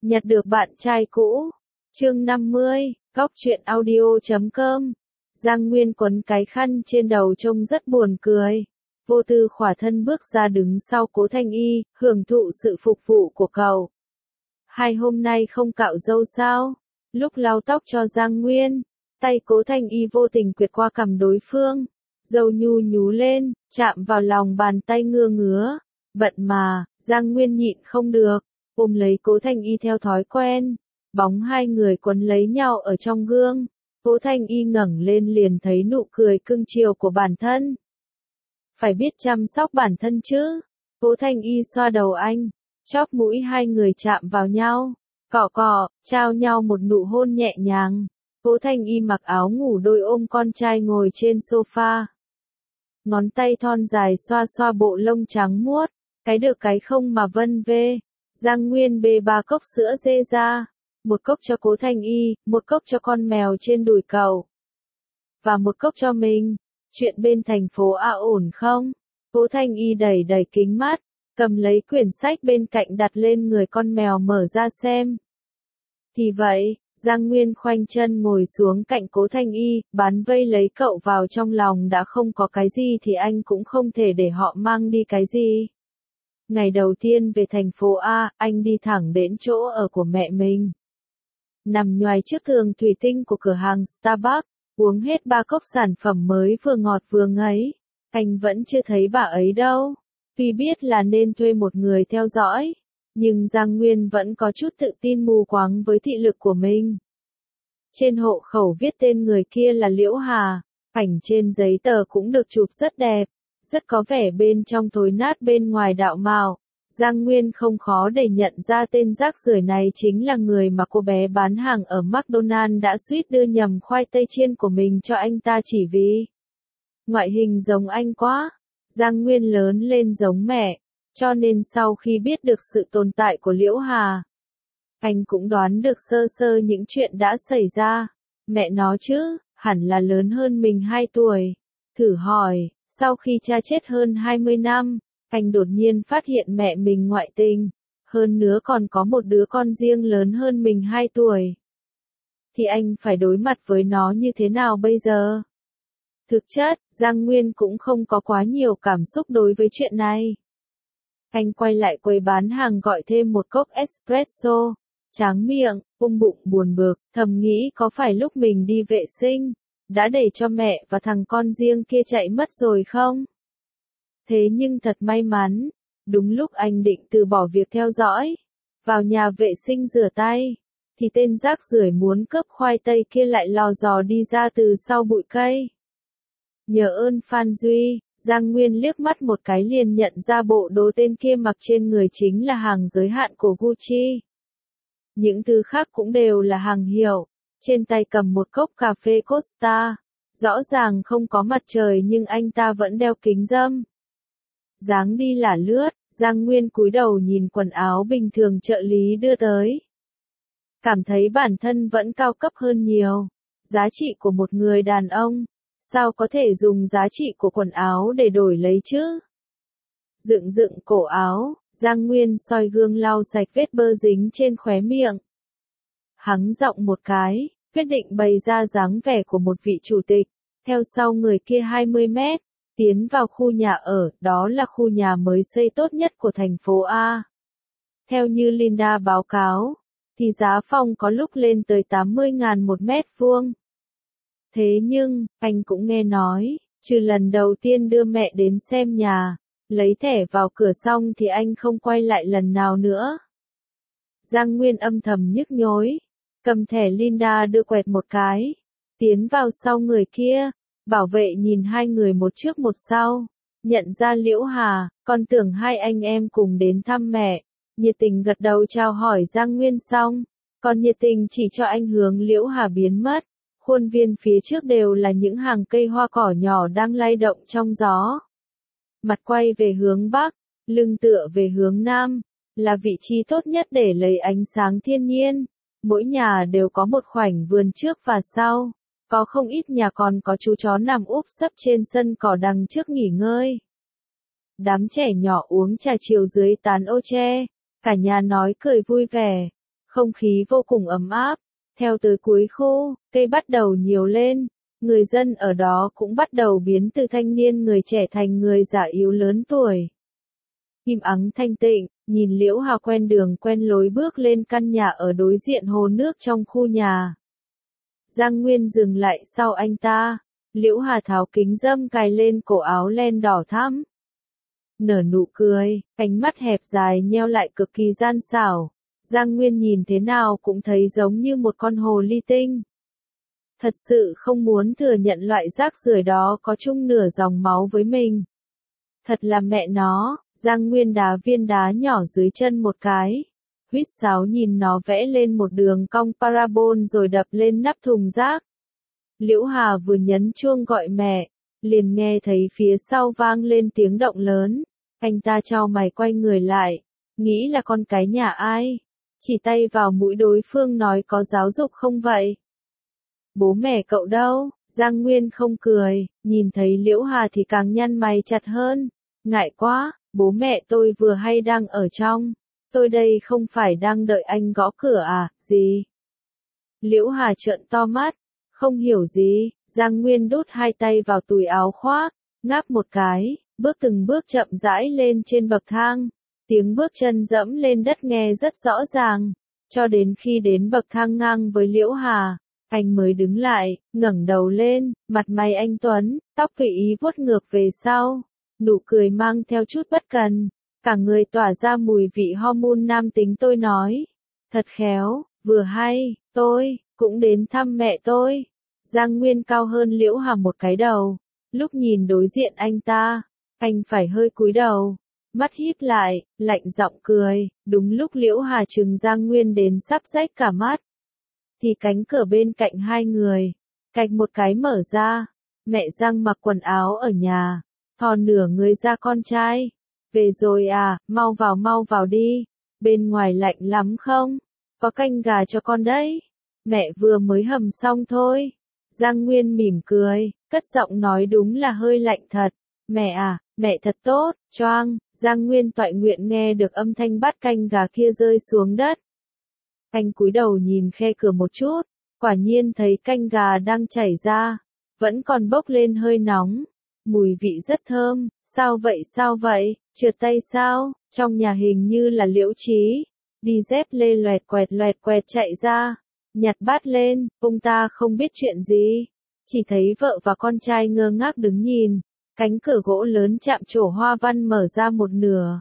Nhặt được bạn trai cũ. Chương 50, Góc truyện audio.com. Giang Nguyên quấn cái khăn trên đầu trông rất buồn cười. Vô tư khỏa thân bước ra đứng sau Cố Thanh Y, hưởng thụ sự phục vụ của cậu. Hai hôm nay không cạo râu sao? Lúc lau tóc cho Giang Nguyên, tay Cố Thanh Y vô tình quẹt qua cằm đối phương. Râu nhu nhú lên, chạm vào lòng bàn tay ngứa ngứa. Bận mà, Giang Nguyên nhịn không được, ôm lấy Cố Thanh Y theo thói quen. Bóng hai người quấn lấy nhau ở trong gương. Cố Thanh Y ngẩng lên liền thấy nụ cười cưng chiều của bản thân. Phải biết chăm sóc bản thân chứ. Cố Thanh Y xoa đầu anh, chóp mũi hai người chạm vào nhau, cọ cọ, trao nhau một nụ hôn nhẹ nhàng. Cố Thanh Y mặc áo ngủ đôi ôm con trai ngồi trên sofa. Ngón tay thon dài xoa xoa bộ lông trắng muốt, cái được cái không mà vân vê. Giang Nguyên bê 3 cốc sữa dê ra, một cốc cho Cố Thanh Y, một cốc cho con mèo trên đùi cậu, và một cốc cho mình. Chuyện bên thành phố A ổn không? Cố Thanh Y đẩy đẩy kính mắt, cầm lấy quyển sách bên cạnh đặt lên người con mèo mở ra xem. Thì vậy, Giang Nguyên khoanh chân ngồi xuống cạnh Cố Thanh Y, bán vây lấy cậu vào trong lòng đã không có cái gì thì anh cũng không thể để họ mang đi cái gì. Ngày đầu tiên về thành phố A, anh đi thẳng đến chỗ ở của mẹ mình. Nằm nhoài trước tường thủy tinh của cửa hàng Starbucks, uống hết 3 cốc sản phẩm mới vừa ngọt vừa ngấy. Anh vẫn chưa thấy bà ấy đâu. Tuy biết là nên thuê một người theo dõi, nhưng Giang Nguyên vẫn có chút tự tin mù quáng với thị lực của mình. Trên hộ khẩu viết tên người kia là Liễu Hà, ảnh trên giấy tờ cũng được chụp rất đẹp, rất có vẻ bên trong thối nát bên ngoài đạo mạo. Giang Nguyên không khó để nhận ra tên rác rưởi này chính là người mà cô bé bán hàng ở McDonald's đã suýt đưa nhầm khoai tây chiên của mình cho anh ta chỉ vì ngoại hình giống anh quá. Giang Nguyên lớn lên giống mẹ, cho nên sau khi biết được sự tồn tại của Liễu Hà, anh cũng đoán được sơ sơ những chuyện đã xảy ra. Mẹ nó chứ, hẳn là lớn hơn mình 2 tuổi. Thử hỏi, sau khi cha chết hơn 20 năm, anh đột nhiên phát hiện mẹ mình ngoại tình, hơn nữa còn có một đứa con riêng lớn hơn mình 2 tuổi. Thì anh phải đối mặt với nó như thế nào bây giờ? Thực chất, Giang Nguyên cũng không có quá nhiều cảm xúc đối với chuyện này. Anh quay lại quầy bán hàng gọi thêm một cốc espresso, tráng miệng, ôm bụng buồn bực, thầm nghĩ có phải lúc mình đi vệ sinh, đã để cho mẹ và thằng con riêng kia chạy mất rồi không? Thế nhưng thật may mắn, đúng lúc anh định từ bỏ việc theo dõi, vào nhà vệ sinh rửa tay, thì tên rác rưởi muốn cướp khoai tây kia lại lò dò đi ra từ sau bụi cây. Nhờ ơn Phan Duy, Giang Nguyên liếc mắt một cái liền nhận ra bộ đồ tên kia mặc trên người chính là hàng giới hạn của Gucci. Những thứ khác cũng đều là hàng hiệu, trên tay cầm một cốc cà phê Costa. Rõ ràng không có mặt trời nhưng anh ta vẫn đeo kính râm. Dáng đi lả lướt, Giang Nguyên cúi đầu nhìn quần áo bình thường trợ lý đưa tới. Cảm thấy bản thân vẫn cao cấp hơn nhiều. Giá trị của một người đàn ông, sao có thể dùng giá trị của quần áo để đổi lấy chứ? Dựng dựng cổ áo, Giang Nguyên soi gương lau sạch vết bơ dính trên khóe miệng. Hắng giọng một cái, quyết định bày ra dáng vẻ của một vị chủ tịch, theo sau người kia 20 mét. Tiến vào khu nhà ở, đó là khu nhà mới xây tốt nhất của thành phố A. Theo như Linda báo cáo, thì giá phòng có lúc lên tới 80.000 một mét vuông. Thế nhưng, anh cũng nghe nói, trừ lần đầu tiên đưa mẹ đến xem nhà, lấy thẻ vào cửa xong thì anh không quay lại lần nào nữa. Giang Nguyên âm thầm nhức nhối, cầm thẻ Linda đưa quẹt một cái, tiến vào sau người kia. Bảo vệ nhìn hai người một trước một sau, nhận ra Liễu Hà, còn tưởng hai anh em cùng đến thăm mẹ, nhiệt tình gật đầu chào hỏi Giang Nguyên xong, còn nhiệt tình chỉ cho anh hướng Liễu Hà biến mất. Khuôn viên phía trước đều là những hàng cây hoa cỏ nhỏ đang lay động trong gió. Mặt quay về hướng Bắc, lưng tựa về hướng Nam, là vị trí tốt nhất để lấy ánh sáng thiên nhiên. Mỗi nhà đều có một khoảnh vườn trước và sau. Có không ít nhà còn có chú chó nằm úp sấp trên sân cỏ đằng trước nghỉ ngơi. Đám trẻ nhỏ uống trà chiều dưới tán ô tre, cả nhà nói cười vui vẻ. Không khí vô cùng ấm áp. Theo tới cuối khu, cây bắt đầu nhiều lên. Người dân ở đó cũng bắt đầu biến từ thanh niên người trẻ thành người già yếu lớn tuổi. Im ắng thanh tịnh, nhìn Liễu Hà quen đường quen lối bước lên căn nhà ở đối diện hồ nước trong khu nhà. Giang Nguyên dừng lại sau anh ta. Liễu Hà tháo kính râm cài lên cổ áo len đỏ thắm. Nở nụ cười, ánh mắt hẹp dài nheo lại cực kỳ gian xảo. Giang Nguyên nhìn thế nào cũng thấy giống như một con hồ ly tinh. Thật sự không muốn thừa nhận loại rác rưởi đó có chung nửa dòng máu với mình. Thật là mẹ nó, Giang Nguyên đá viên đá nhỏ dưới chân một cái. Huýt sáo nhìn nó vẽ lên một đường cong parabol rồi đập lên nắp thùng rác. Liễu Hà vừa nhấn chuông gọi mẹ, liền nghe thấy phía sau vang lên tiếng động lớn. Anh ta chau mày quay người lại, nghĩ là con cái nhà ai. Chỉ tay vào mũi đối phương nói có giáo dục không vậy? Bố mẹ cậu đâu? Giang Nguyên không cười, nhìn thấy Liễu Hà thì càng nhăn mày chặt hơn. Ngại quá, bố mẹ tôi vừa hay đang ở trong. Tôi đây không phải đang đợi anh gõ cửa à, gì? Liễu Hà trợn to mắt, không hiểu gì. Giang Nguyên đút hai tay vào túi áo khoác, ngáp một cái, bước từng bước chậm rãi lên trên bậc thang. Tiếng bước chân dẫm lên đất nghe rất rõ ràng, cho đến khi đến bậc thang ngang với Liễu Hà, anh mới đứng lại, ngẩng đầu lên, mặt mày anh tuấn, tóc tùy ý vuốt ngược về sau, nụ cười mang theo chút bất cần, cả người tỏa ra mùi vị hormone nam tính. Tôi nói, thật khéo, vừa hay, tôi cũng đến thăm mẹ tôi. Giang Nguyên cao hơn Liễu Hà một cái đầu, lúc nhìn đối diện anh ta, anh phải hơi cúi đầu. Mắt híp lại, lạnh giọng cười, đúng lúc Liễu Hà trừng Giang Nguyên đến sắp rách cả mắt. Thì cánh cửa bên cạnh hai người, cạch một cái mở ra, mẹ Giang mặc quần áo ở nhà, thò nửa người ra con trai. Về rồi à, mau vào đi, bên ngoài lạnh lắm không? Có canh gà cho con đấy, mẹ vừa mới hầm xong thôi. Giang Nguyên mỉm cười, cất giọng nói đúng là hơi lạnh thật. Mẹ à, mẹ thật tốt, choang. Giang Nguyên toại nguyện nghe được âm thanh bát canh gà kia rơi xuống đất. Anh cúi đầu nhìn khe cửa một chút, quả nhiên thấy canh gà đang chảy ra, vẫn còn bốc lên hơi nóng, mùi vị rất thơm. Sao vậy, trượt tay sao? Trong nhà hình như là Liễu Trí, đi dép lê loẹt quẹt chạy ra, nhặt bát lên, ông ta không biết chuyện gì, chỉ thấy vợ và con trai ngơ ngác đứng nhìn. Cánh cửa gỗ lớn chạm trổ hoa văn mở ra một nửa.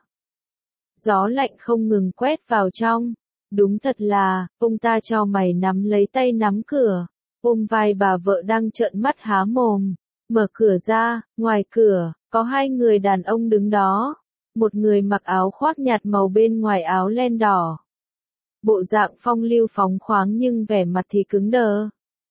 Gió lạnh không ngừng quét vào trong. Đúng thật là, ông ta chau mày nắm lấy tay nắm cửa, ôm vai bà vợ đang trợn mắt há mồm. Mở cửa ra, ngoài cửa, có hai người đàn ông đứng đó. Một người mặc áo khoác nhạt màu bên ngoài áo len đỏ. Bộ dạng phong lưu phóng khoáng nhưng vẻ mặt thì cứng đờ.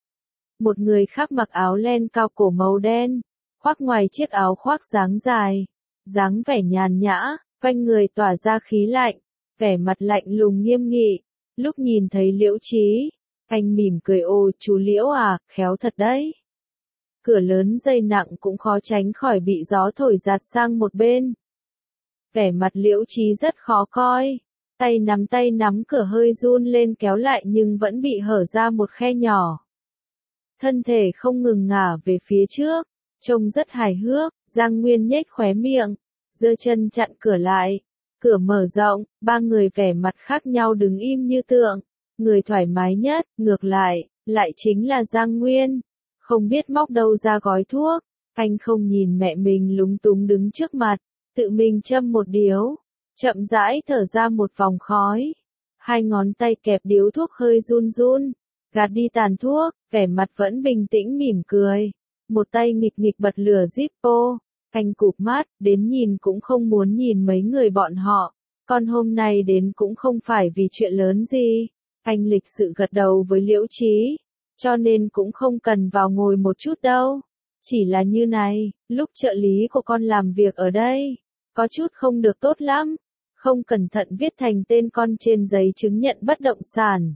Một người khác mặc áo len cao cổ màu đen. Khoác ngoài chiếc áo khoác dáng dài, dáng vẻ nhàn nhã, quanh người tỏa ra khí lạnh, vẻ mặt lạnh lùng nghiêm nghị. Lúc nhìn thấy Liễu Trí, anh mỉm cười, ồ chú Liễu à, khéo thật đấy. Cửa lớn dây nặng cũng khó tránh khỏi bị gió thổi giạt sang một bên. Vẻ mặt Liễu Trí rất khó coi, tay nắm cửa hơi run lên kéo lại nhưng vẫn bị hở ra một khe nhỏ. Thân thể không ngừng ngả về phía trước. Trông rất hài hước. Giang Nguyên nhếch khóe miệng, giơ chân chặn cửa lại. Cửa mở rộng, ba người vẻ mặt khác nhau đứng im như tượng. Người thoải mái nhất, ngược lại chính là Giang Nguyên. Không biết móc đâu ra gói thuốc. Anh không nhìn mẹ mình lúng túng đứng trước mặt, tự mình châm một điếu, chậm rãi thở ra một vòng khói. Hai ngón tay kẹp điếu thuốc hơi run run, gạt đi tàn thuốc, vẻ mặt vẫn bình tĩnh mỉm cười. Một tay nghịch bật lửa Zippo, anh cụp mắt, đến nhìn cũng không muốn nhìn mấy người bọn họ. Con hôm nay đến cũng không phải vì chuyện lớn gì. Anh lịch sự gật đầu với Liễu Trí, cho nên cũng không cần vào ngồi một chút đâu. Chỉ là như này, lúc trợ lý của con làm việc ở đây, có chút không được tốt lắm. Không cẩn thận viết thành tên con trên giấy chứng nhận bất động sản.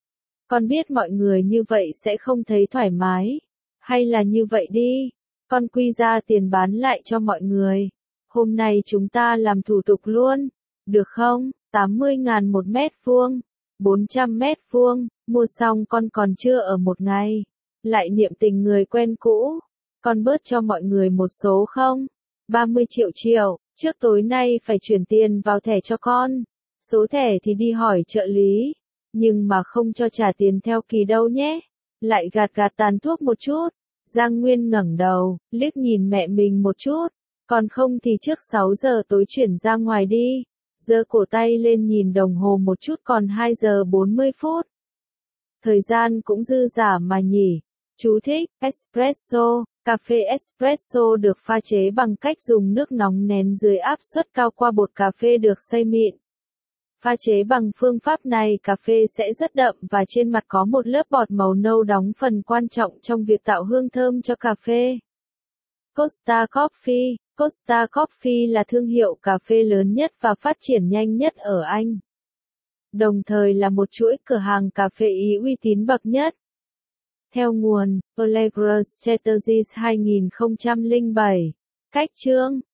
Con biết mọi người như vậy sẽ không thấy thoải mái. Hay là như vậy đi, con quy ra tiền bán lại cho mọi người. Hôm nay chúng ta làm thủ tục luôn, được không? 80.000 một mét vuông. 400 mét vuông, mua xong con còn chưa ở một ngày. Lại niệm tình người quen cũ. Con bớt cho mọi người một số không? 30 triệu, trước tối nay phải chuyển tiền vào thẻ cho con. Số thẻ thì đi hỏi trợ lý. Nhưng mà không cho trả tiền theo kỳ đâu nhé. Lại gạt tàn thuốc một chút. Giang Nguyên ngẩng đầu, liếc nhìn mẹ mình một chút. Còn không thì trước 6 giờ tối chuyển ra ngoài đi. Giơ cổ tay lên nhìn đồng hồ một chút, còn 2 giờ 40 phút. Thời gian cũng dư dả mà nhỉ. Chú thích, espresso. Cà phê espresso được pha chế bằng cách dùng nước nóng nén dưới áp suất cao qua bột cà phê được xay mịn. Pha chế bằng phương pháp này, cà phê sẽ rất đậm và trên mặt có một lớp bọt màu nâu đóng phần quan trọng trong việc tạo hương thơm cho cà phê. Costa Coffee. Costa Coffee là thương hiệu cà phê lớn nhất và phát triển nhanh nhất ở Anh. Đồng thời là một chuỗi cửa hàng cà phê Ý uy tín bậc nhất. Theo nguồn, Allegra Strategies 2007. Cách chương